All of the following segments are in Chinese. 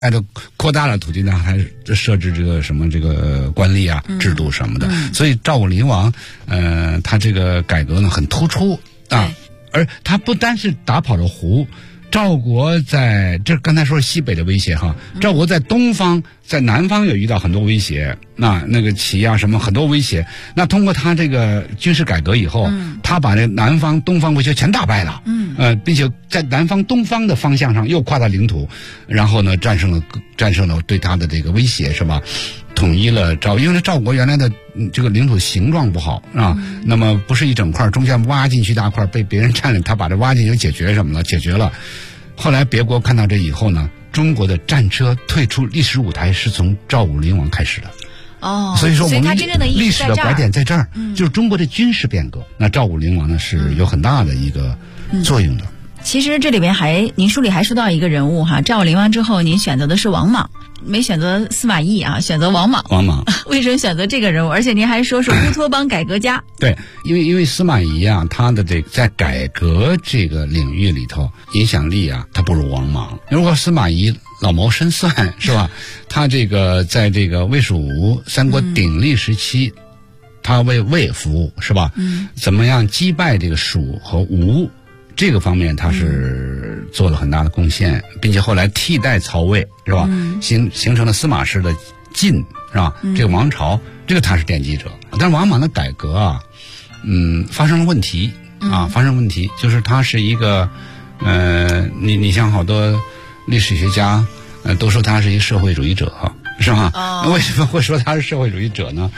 就扩大了土地呢，还设置这个什么这个官吏啊制度什么的。所以赵武灵王，他这个改革呢很突出啊，而他不单是打跑了胡。赵国在这刚才说是西北的威胁哈，赵国在东方，在南方也遇到很多威胁，那个齐啊什么很多威胁。那通过他这个军事改革以后，他把这南方、东方威胁全打败了，并且在南方、东方的方向上又扩大领土，然后呢战胜了对他的这个威胁，是吧？统一了因为赵国原来的这个领土形状不好啊，那么不是一整块，中间挖进去大块被别人占领，他把这挖进去解决了。后来别国看到这以后呢，中国的战车退出历史舞台是从赵武灵王开始的。所以说我们历史的拐点在这儿，就是中国的军事变革。那赵武灵王呢是有很大的一个作用的。 其实这里边您书里还说到一个人物哈，赵武灵王之后您选择的是王莽，没选择司马懿啊，选择王莽。为什么选择这个人物？而且您还说是乌托邦改革家。 对，因为司马懿啊，他的这个在改革这个领域里头影响力啊，他不如王莽。如果司马懿老谋深算是吧？他这个在这个魏蜀吴三国鼎立时期，他为魏服务是吧？怎么样击败这个蜀和吴？这个方面他是做了很大的贡献，并且后来替代曹魏是吧？形成了司马氏的晋是吧？这个王朝，这个他是奠基者。但是王莽的改革啊，发生了问题啊，就是他是一个你像好多历史学家都说他是一个社会主义者是吧？为什么会说他是社会主义者呢？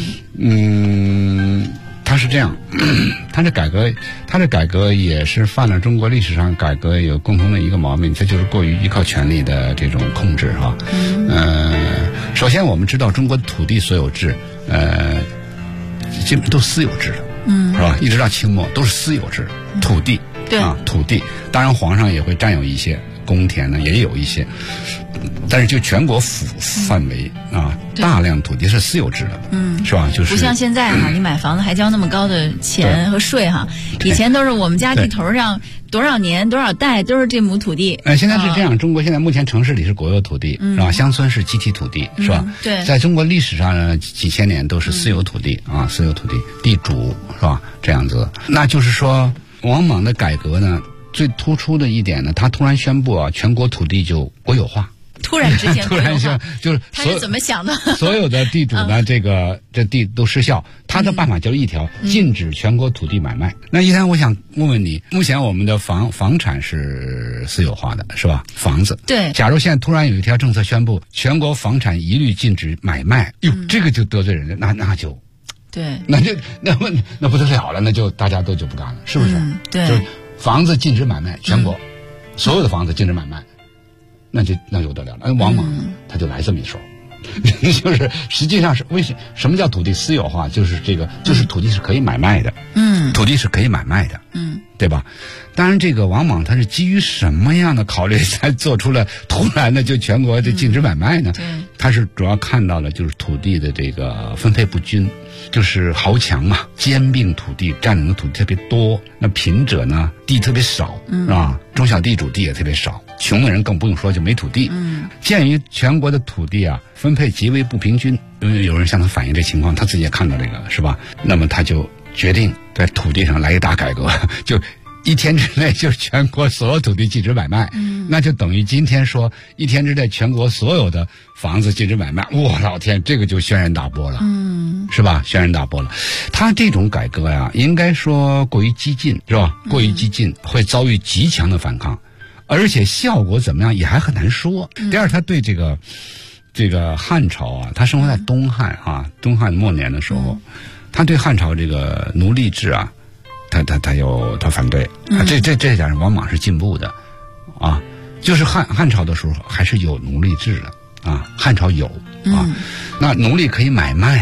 他是这样，他的改革也是犯了中国历史上改革有共同的一个毛病，这就是过于依靠权力的这种控制哈。首先我们知道中国土地所有制，基本都私有制的，是吧？一直到清末都是私有制，土地土地，当然皇上也会占有一些，公田呢也有一些。但是就全国范围啊，大量土地是私有制的，是吧？就是不像现在哈，你买房子还交那么高的钱和税哈。以前都是我们家地头上多少年多少代都是这亩土地。 现在是这样，中国现在目前城市里是国有土地，是吧？乡村是集体土地，是吧？ 对， 在中国历史上呢，几千年都是私有土地私有土地，地主是吧？这样子，那就是说王莽的改革呢，最突出的一点呢，他突然宣布全国土地就国有化。 突然之间， 就是他是怎么想的？ 所有的地主呢，这地都失效。他的办法就是一条，禁止全国土地买卖。那一谈，我想问问你，目前我们的房产是私有化的，是吧？房子。 对。假如现在突然有一条政策宣布，全国房产一律禁止买卖，这个就得罪人了，那就， 对， 那不得了了，那就大家都就不干了，是不是？ 对。 就是房子禁止买卖，全国所有的房子禁止买卖。那就得了了，王莽他就来这么一手，就是实际上是什么叫土地私有化？就是就是土地是可以买卖的，土地是可以买卖的，对吧？当然，这个王莽他是基于什么样的考虑才做出了突然的就全国的禁止买卖呢？他是主要看到了就是土地的这个分配不均，就是豪强嘛，兼并土地，占领的土地特别多，那贫者呢地特别少，是吧？中小地主地也特别少。穷的人更不用说，就没土地。鉴于全国的土地分配极为不平均，因为有人向他反映这情况，他自己也看到这个，是吧？那么他就决定在土地上来一大改革，就1天之内就是全国所有土地禁止买卖。那就等于今天说1天之内全国所有的房子禁止买卖，我老天，这个就轩然大波了，是吧？轩然大波了。他这种改革应该说过于激进，是吧？过于激进会遭遇极强的反抗。而且效果怎么样也还很难说。第二，他对这个汉朝他生活在东汉东汉末年的时候，他对汉朝这个奴隶制他反对。这点王莽是进步的就是汉朝的时候还是有奴隶制的汉朝有那奴隶可以买卖，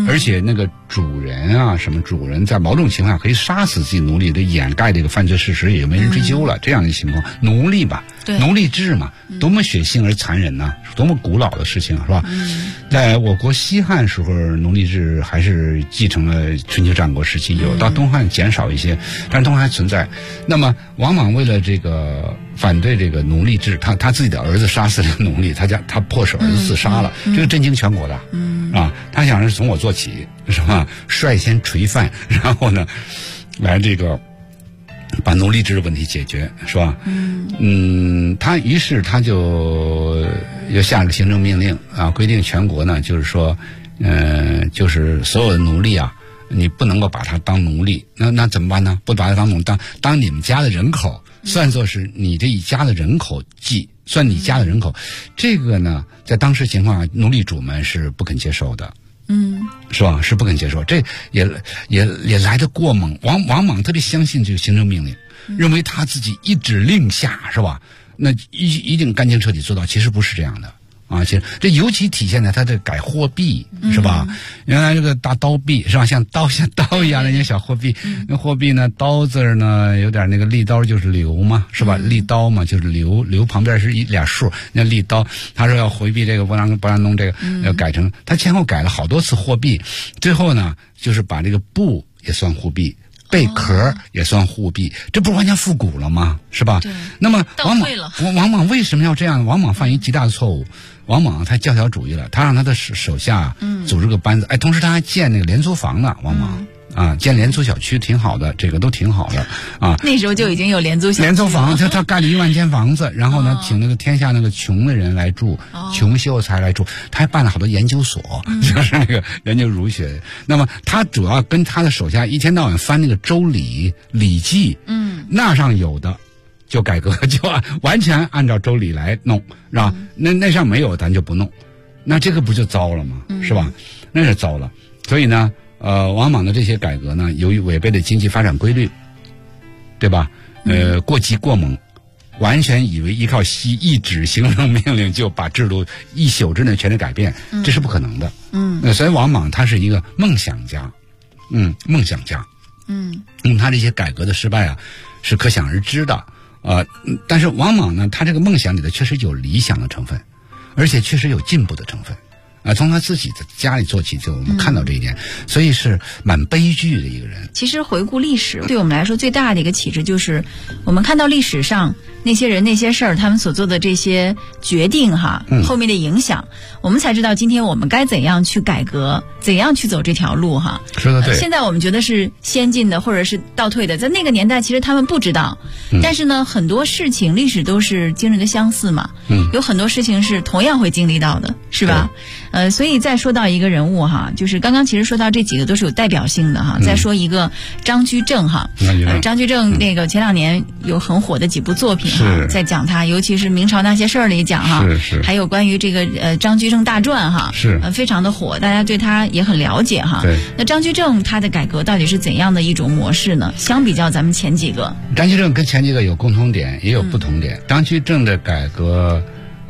而且那个主人啊，什么主人在某种情况下可以杀死自己奴隶，的掩盖这个犯罪事实，也没人追究了。这样的情况，奴隶吧，奴隶制嘛，多么血腥而残忍呐，多么古老的事情，是吧？在我国西汉时候，奴隶制还是继承了春秋战国时期有，到东汉减少一些，但是东汉还存在。那么王莽为了这个反对这个奴隶制，他自己的儿子杀死了奴隶，他迫使儿子自杀了，这个震惊全国的。啊，他想是从我做起，是吧？率先垂范，然后呢，来这个把奴隶制的问题解决，是吧？于是他就下了个行政命令啊，规定全国呢，就是说，就是所有的奴隶啊，你不能够把他当奴隶，那怎么办呢？不把他当奴当你们家的人口，算作是你这一家的人口计。算你家的人口，这个呢，在当时情况下，奴隶主们是不肯接受的，是吧？是不肯接受，这也来得过猛。王莽特别相信这个行政命令，认为他自己一指令下，是吧？那一定干净彻底做到，其实不是这样的。啊，其实这尤其体现在他这改货币，是吧？原来这个大刀币是吧，像刀一样的那些小货币，那货币呢，刀字呢有点那个利刀就是流嘛，是吧？利刀嘛就是流旁边是俩数，那利刀，他说要回避这个不让弄这个，要改成他前后改了好多次货币，最后呢就是把这个布也算货币。贝壳也算货币，这不是完全复古了吗？是吧？对。那么王莽为什么要这样？王莽犯一极大的错误。王莽他教条主义了，他让他的手下组织个班子，同时他还建那个廉租房呢。王莽啊，建廉租小区挺好的，这个都挺好的啊。 那时候就已经有廉租房，他盖了1万间房子，然后呢，请那个天下那个穷的人来住，穷秀才来住，他还办了好多研究所，就是那个研究儒学。那么他主要跟他的手下一天到晚翻那个《周礼》《礼记》，那上有的就改革，就完全按照《周礼》来弄，是吧？那上没有，咱就不弄，那这个不就糟了吗？是吧？那是糟了。所以呢。王莽的这些改革呢，由于违背了经济发展规律，对吧？过激过猛，完全以为依靠一纸行政命令就把制度一宿之内全都改变，这是不可能的。所以王莽他是一个梦想家，梦想家。他这些改革的失败啊，是可想而知的。但是王莽呢，他这个梦想里头确实有理想的成分，而且确实有进步的成分。从他自己的家里做起，就我们看到这一点，所以是蛮悲剧的一个人。 其实回顾历史，对我们来说最大的一个启示就是，我们看到历史上那些人、那些事儿，他们所做的这些决定后面的影响，我们才知道今天我们该怎样去改革，怎样去走这条路说得对。 现在我们觉得是先进的，或者是倒退的，在那个年代其实他们不知道，但是呢，很多事情历史都是惊人的相似嘛，有很多事情是同样会经历到的，是吧？所以再说到一个人物就是刚刚其实说到这几个都是有代表性的再说一个张居正张居正那个前2年有很火的几部作品在讲他，尤其是明朝那些事儿里讲还有关于这个张居正大传非常的火，大家对他也很了解那张居正他的改革到底是怎样的一种模式呢？相比较咱们前几个， 张居正跟前几个有共同点，也有不同点。张居正的改革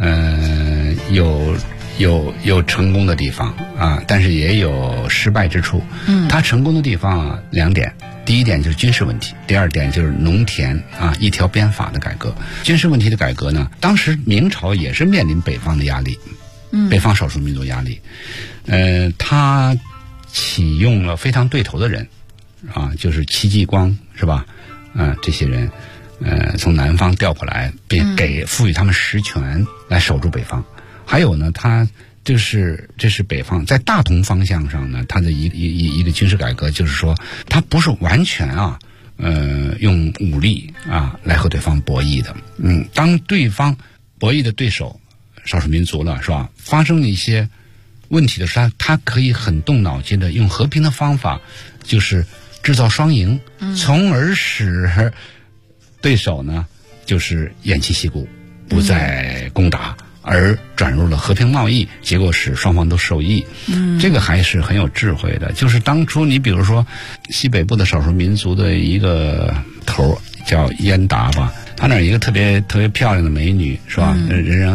有成功的地方但是也有失败之处。他成功的地方2点，第一点就是军事问题，第2点就是农田一条鞭法的改革。军事问题的改革呢，当时明朝也是面临北方的压力，北方少数民族压力。他启用了非常对头的人就是戚继光，是吧？这些人从南方调过来，并赋予他们实权来守住北方。还有呢，这是北方在大同方向上呢，他的一个军事改革，就是说他不是完全用武力来和对方博弈的。当对方博弈的对手少数民族了，是吧？发生了一些问题的时候，他可以很动脑筋的用和平的方法，就是制造双赢，从而使对手呢就是偃旗息鼓，不再攻打，而转入了和平贸易，结果使双方都受益。这个还是很有智慧的。就是当初你比如说西北部的少数民族的一个头叫燕达吧，他那儿一个特别漂亮的美女，是吧？人人爱，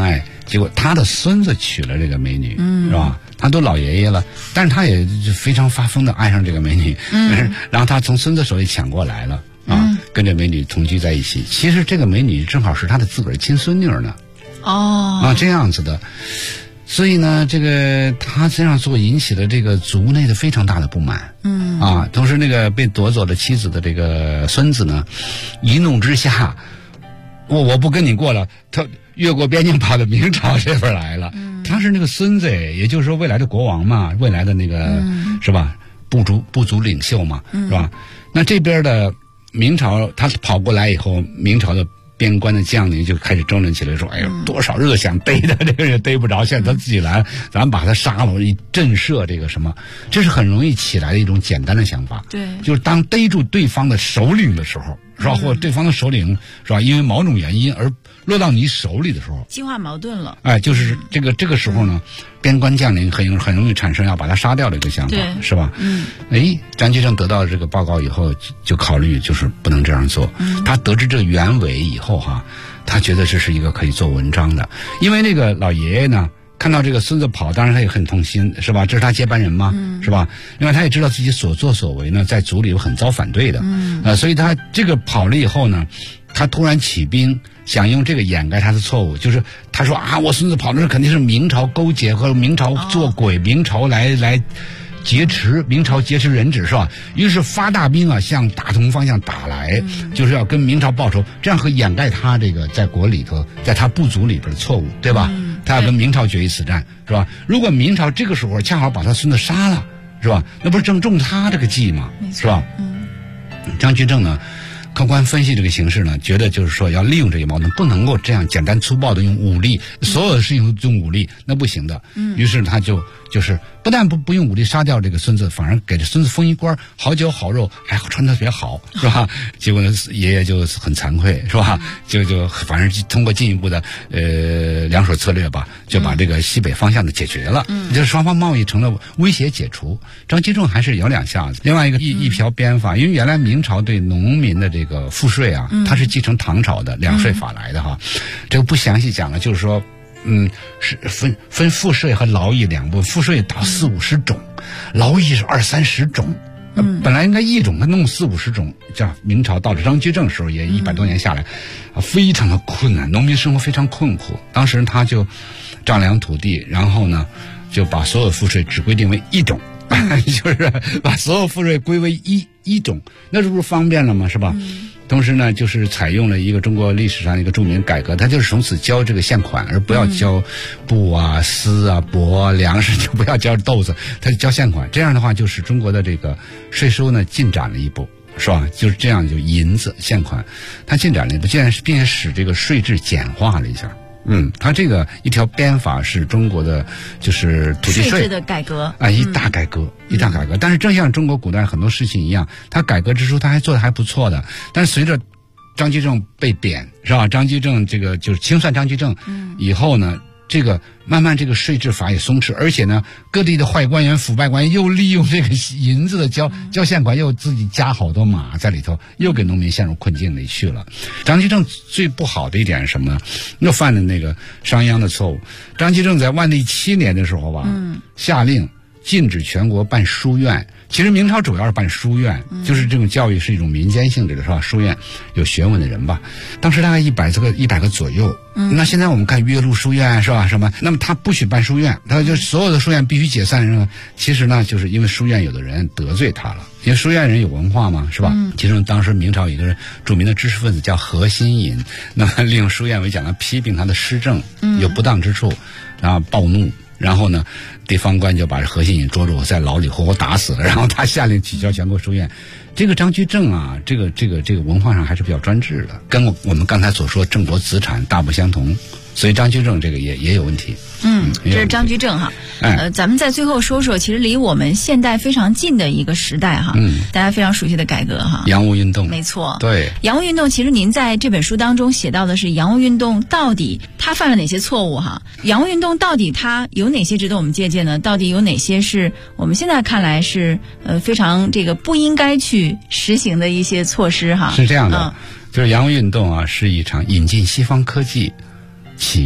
结果他的孙子娶了这个美女，是吧？他都老爷爷了，但是他也非常发疯的爱上这个美女，然后他从孙子手里抢过来了啊，跟这美女同居在一起。其实这个美女正好是他的自个儿亲孙女呢。这样子的。所以呢，这个他这样做引起了这个族内的非常大的不满。同时那个被夺走了妻子的这个孙子呢，一怒之下，我不跟你过了，他越过边境跑到明朝这边来了。他是那个孙子，也就是说未来的国王嘛，未来的那个是吧？部族领袖嘛，是吧？那这边的明朝他跑过来以后，明朝的边关的将领就开始争论起来，说：“哎呦，多少人想逮他，这个人逮不着，现在他自己来，咱把他杀了，以震慑这个什么。”这是很容易起来的一种简单的想法。 对， 就是当逮住对方的首领的时候，是吧？或者对方的首领是吧？因为某种原因而落到你手里的时候， 激化矛盾了。 就是这个时候呢，边关将领很容易产生要把他杀掉的一个想法，是吧？张居正得到这个报告以后，就考虑就是不能这样做。他得知这个原委以后他觉得这是一个可以做文章的，因为那个老爷爷呢，看到这个孙子跑，当然他也很痛心，是吧？这是他接班人嘛，是吧？另外他也知道自己所作所为呢，在族里有很遭反对的，所以他这个跑了以后呢，他突然起兵，想用这个掩盖他的错误，就是他说我孙子跑的是肯定是明朝勾结和明朝做鬼，明朝来明朝劫持人质，是吧？于是发大兵向大同方向打来，就是要跟明朝报仇，这样可以掩盖他这个在国里头，在他部族里边的错误，对吧？他要跟明朝决一死战，是吧？如果明朝这个时候恰好把他孙子杀了，是吧？那不是正中他这个计吗？是吧？张居正呢，客观分析这个形势呢，觉得就是说要利用这些矛盾，不能够这样简单粗暴的用武力，所有的事情用武力那不行的。于是他就是不但不用武力杀掉这个孙子，反而给这孙子封一官，好酒好肉，还穿得特别好，是吧？结果呢，爷爷就很惭愧，是吧？就反正通过进一步的两手策略吧，就把这个西北方向的解决了，就是双方贸易成了威胁解除。张居正还是有两下子。另外一个一瓢鞭法，因为原来明朝对农民的这个赋税它是继承唐朝的两税法来的这个不详细讲了，就是说是分赋税和劳役两部分，赋税达40-50种，劳役是20-30种。本来应该一种，他弄40-50种，这样明朝到了张居正时候也100多年下来，非常的困难，农民生活非常困苦。当时他就丈量土地，然后呢就把所有赋税只规定为一种，就是把所有赋税归为一种，那这不是方便了吗？是吧？同时呢，就是采用了一个中国历史上一个著名改革，它就是从此交这个现款，而不要交布丝帛粮食，就不要交豆子，它就交现款。这样的话，就使中国的这个税收呢进展了一步，是吧？就是这样，就银子现款，它进展了一步，并且使这个税制简化了一下。它这个一条鞭法是中国的，就是土地税制的改革一大改革。但是正像中国古代很多事情一样，它改革之初它还做得还不错的，但是随着张居正被贬，是吧？张居正这个就是清算张居正以后呢，这个慢慢这个税制法也松弛，而且呢，各地的坏官员、腐败官员又利用这个银子的交现款，又自己加好多码在里头，又给农民陷入困境里去了。张居正最不好的一点是什么呢？又犯了那个商鞅的错误。张居正在万历7年的时候下令禁止全国办书院。其实明朝主要是办书院，就是这种教育是一种民间性质的，是吧？书院有学问的人吧，当时大概100个左右。那现在我们看岳麓书院，是吧？什么？那么他不许办书院，他就所有的书院必须解散，是吧？其实呢，就是因为书院有的人得罪他了，因为书院人有文化嘛，是吧？其中当时明朝有一个著名的知识分子叫何心隐，那么利用书院为讲来批评他的施政有不当之处，然后暴怒。然后呢，地方官就把何心隐捉住，在牢里活活打死了。然后他下令取消全国书院。这个张居正这个文化上还是比较专制的，跟我们刚才所说郑国子产大不相同。所以张居正这个也有问题。 这是张居正咱们在最后说说，其实离我们现代非常近的一个时代大家非常熟悉的改革洋务运动。 没错， 对， 洋务运动，其实您在这本书当中写到的是洋务运动到底它犯了哪些错误洋务运动到底它有哪些值得我们借鉴呢？到底有哪些是我们现在看来是非常这个不应该去实行的一些措施是这样的，就是洋务运动是一场引进西方科技企业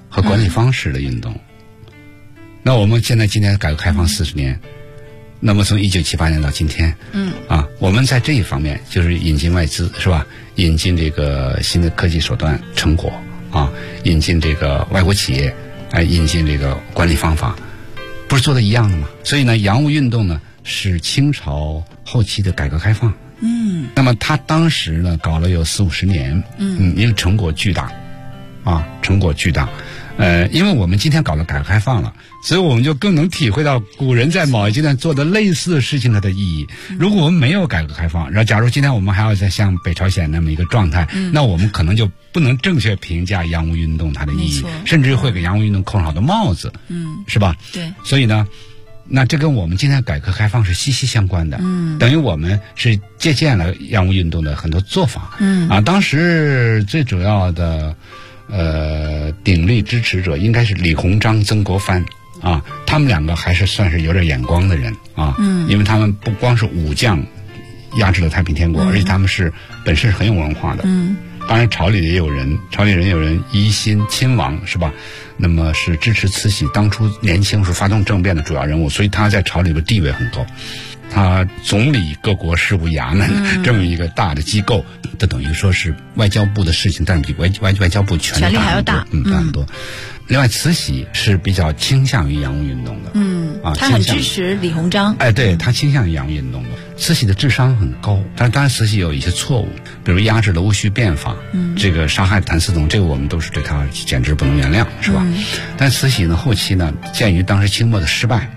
和管理方式的运动。那我们现在今天改革开放40年，那么从1978年到今天，我们在这一方面就是引进外资，是吧？引进这个新的科技手段成果啊，引进这个外国企业，引进这个管理方法，不是做的一样的吗？所以呢，洋务运动呢是清朝后期的改革开放。那么他当时呢搞了有40-50年，因为成果巨大，成果巨大。因为我们今天搞了改革开放了，所以我们就更能体会到古人在某一阶段做的类似的事情它的意义。如果我们没有改革开放，然后假如今天我们还要再像北朝鲜那么一个状态，那我们可能就不能正确评价洋务运动它的意义，甚至会给洋务运动扣上好多帽子，是吧？对。所以呢，那这跟我们今天改革开放是息息相关的。等于我们是借鉴了洋务运动的很多做法。当时最主要的鼎力支持者应该是李鸿章、曾国藩他们两个还是算是有点眼光的人因为他们不光是武将压制了太平天国，而且他们是本身是很有文化的。当然朝里也有人，疑心亲王，是吧？那么是支持慈禧当初年轻时候发动政变的主要人物，所以他在朝里的地位很高。他总理各国事务衙门这么一个大的机构，这等于说是外交部的事情，但是比外交部权力还要大很多。另外，慈禧是比较倾向于洋务运动的， 他很支持李鸿章。 对，他倾向于洋务运动的。慈禧的智商很高，但是当然慈禧有一些错误，比如压制了戊戌变法，这个杀害谭嗣同，这个我们都是对他简直不能原谅，是吧？但慈禧呢，后期呢，鉴于当时清末的失败，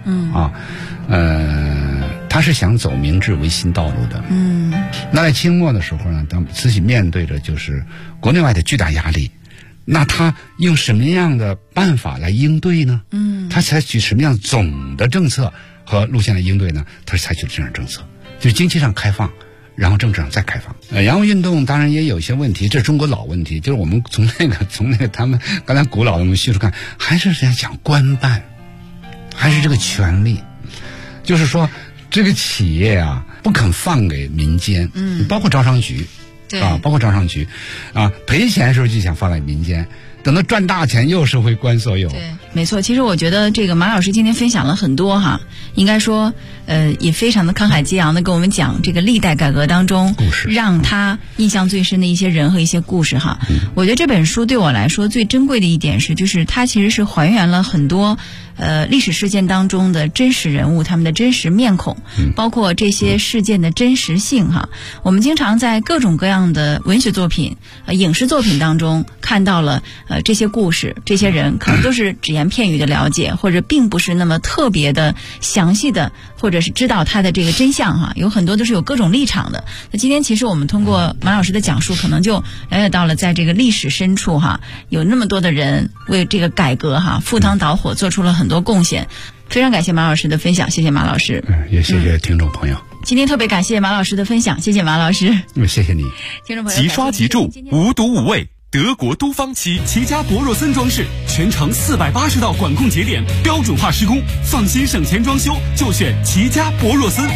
他是想走明治维新道路的。那在清末的时候呢，当慈禧面对着就是国内外的巨大压力，那他用什么样的办法来应对呢？他采取什么样总的政策和路线来应对呢？他是采取这样政策，就是经济上开放，然后政治上再开放。洋务运动当然也有一些问题，这是中国老问题，就是我们从那个他们刚才古老的我们叙述看，还是在讲官办，还是这个权力，就是说这个企业不肯放给民间，包括招商局。包括招商局赔钱的时候就想放在民间，等到赚大钱又是会官所有。 对，没错。其实我觉得这个马老师今天分享了很多应该说也非常的慷慨激昂的跟我们讲这个历代改革当中故事， 让他印象最深的一些人和一些故事我觉得这本书对我来说最珍贵的一点是，就是它其实是还原了很多历史事件当中的真实人物，他们的真实面孔，包括这些事件的真实性我们经常在各种各样的文学作品、影视作品当中看到了这些故事，这些人可能都是只言片语的了解，或者并不是那么特别的详细的，或者是知道他的这个真相有很多都是有各种立场的。那今天其实我们通过马老师的讲述，可能就了解到了在这个历史深处有那么多的人为这个改革赴汤蹈火做出了很多贡献。非常感谢马老师的分享，谢谢马老师。 也谢谢听众朋友。 今天特别感谢马老师的分享，谢谢马老师。 谢谢你。 听众朋友， 即刷即住，无毒无味。德国都方漆齐家博若森装饰，全程480道管控节点，标准化施工，放心省钱装修就选齐家博若森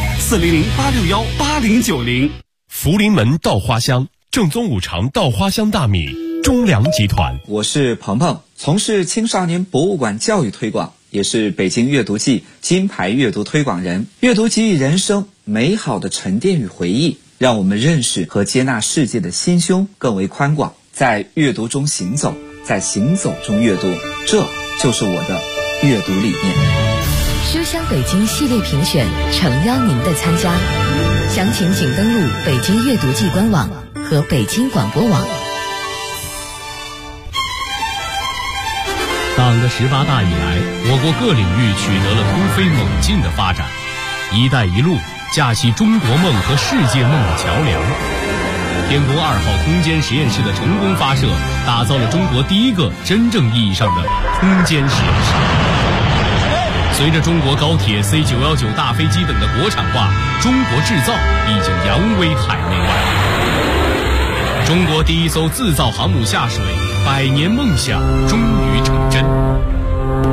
，400-861-8090。福临门稻花香，正宗五常稻花香大米，中粮集团。 我是鹏鹏，从事青少年博物馆教育推广，也是北京阅读季金牌阅读推广人。阅读给予人生美好的沉淀与回忆，让我们认识和接纳世界的心胸更为宽广。在阅读中行走，在行走中阅读，这就是我的阅读理念。 书香北京系列评选诚邀您的参加，详情请登录北京阅读季官网和北京广播网。 党的18大以来，我国各领域取得了突飞猛进的发展，一带一路架起中国梦和世界梦的桥梁。天宫2号空间实验室的成功发射，打造了中国第一个真正意义上的空间实验室。随着中国高铁 C919 大飞机等的国产化，中国制造已经扬威海内外。中国第一艘自造航母下水，100年梦想终于成真。